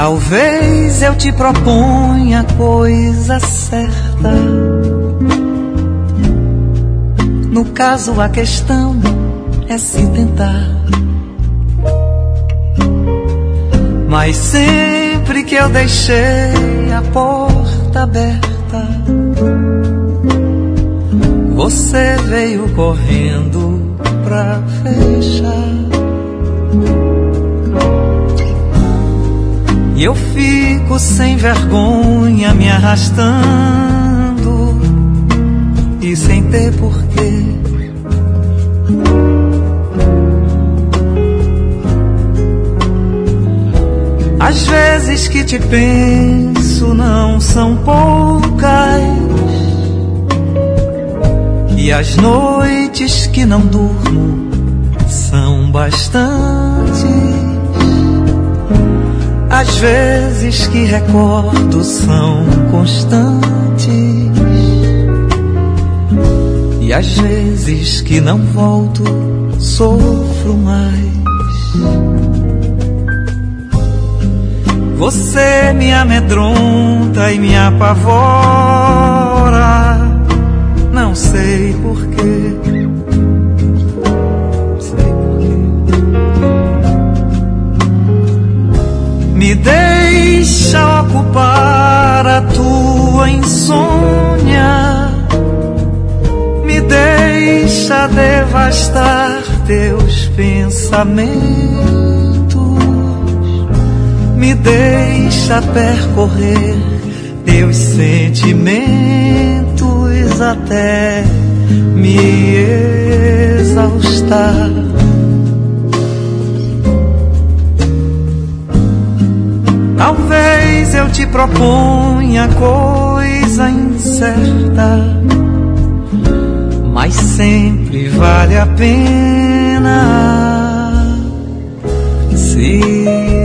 Talvez eu te proponha a coisa certa. No caso, a questão é se tentar. Mas sempre que eu deixei a porta aberta, você veio correndo pra fechar. E eu fico sem vergonha me arrastando e sem ter porquê. As vezes que te penso não são poucas, e as noites que não durmo são bastantes. As vezes que recordo são constantes, e as vezes que não volto sofro mais. Você me amedronta e me apavora, não sei porquê. Me deixa ocupar a tua insônia, me deixa devastar teus pensamentos, me deixa percorrer teus sentimentos até me exaustar. Talvez eu te proponha coisa incerta, mas sempre vale a pena se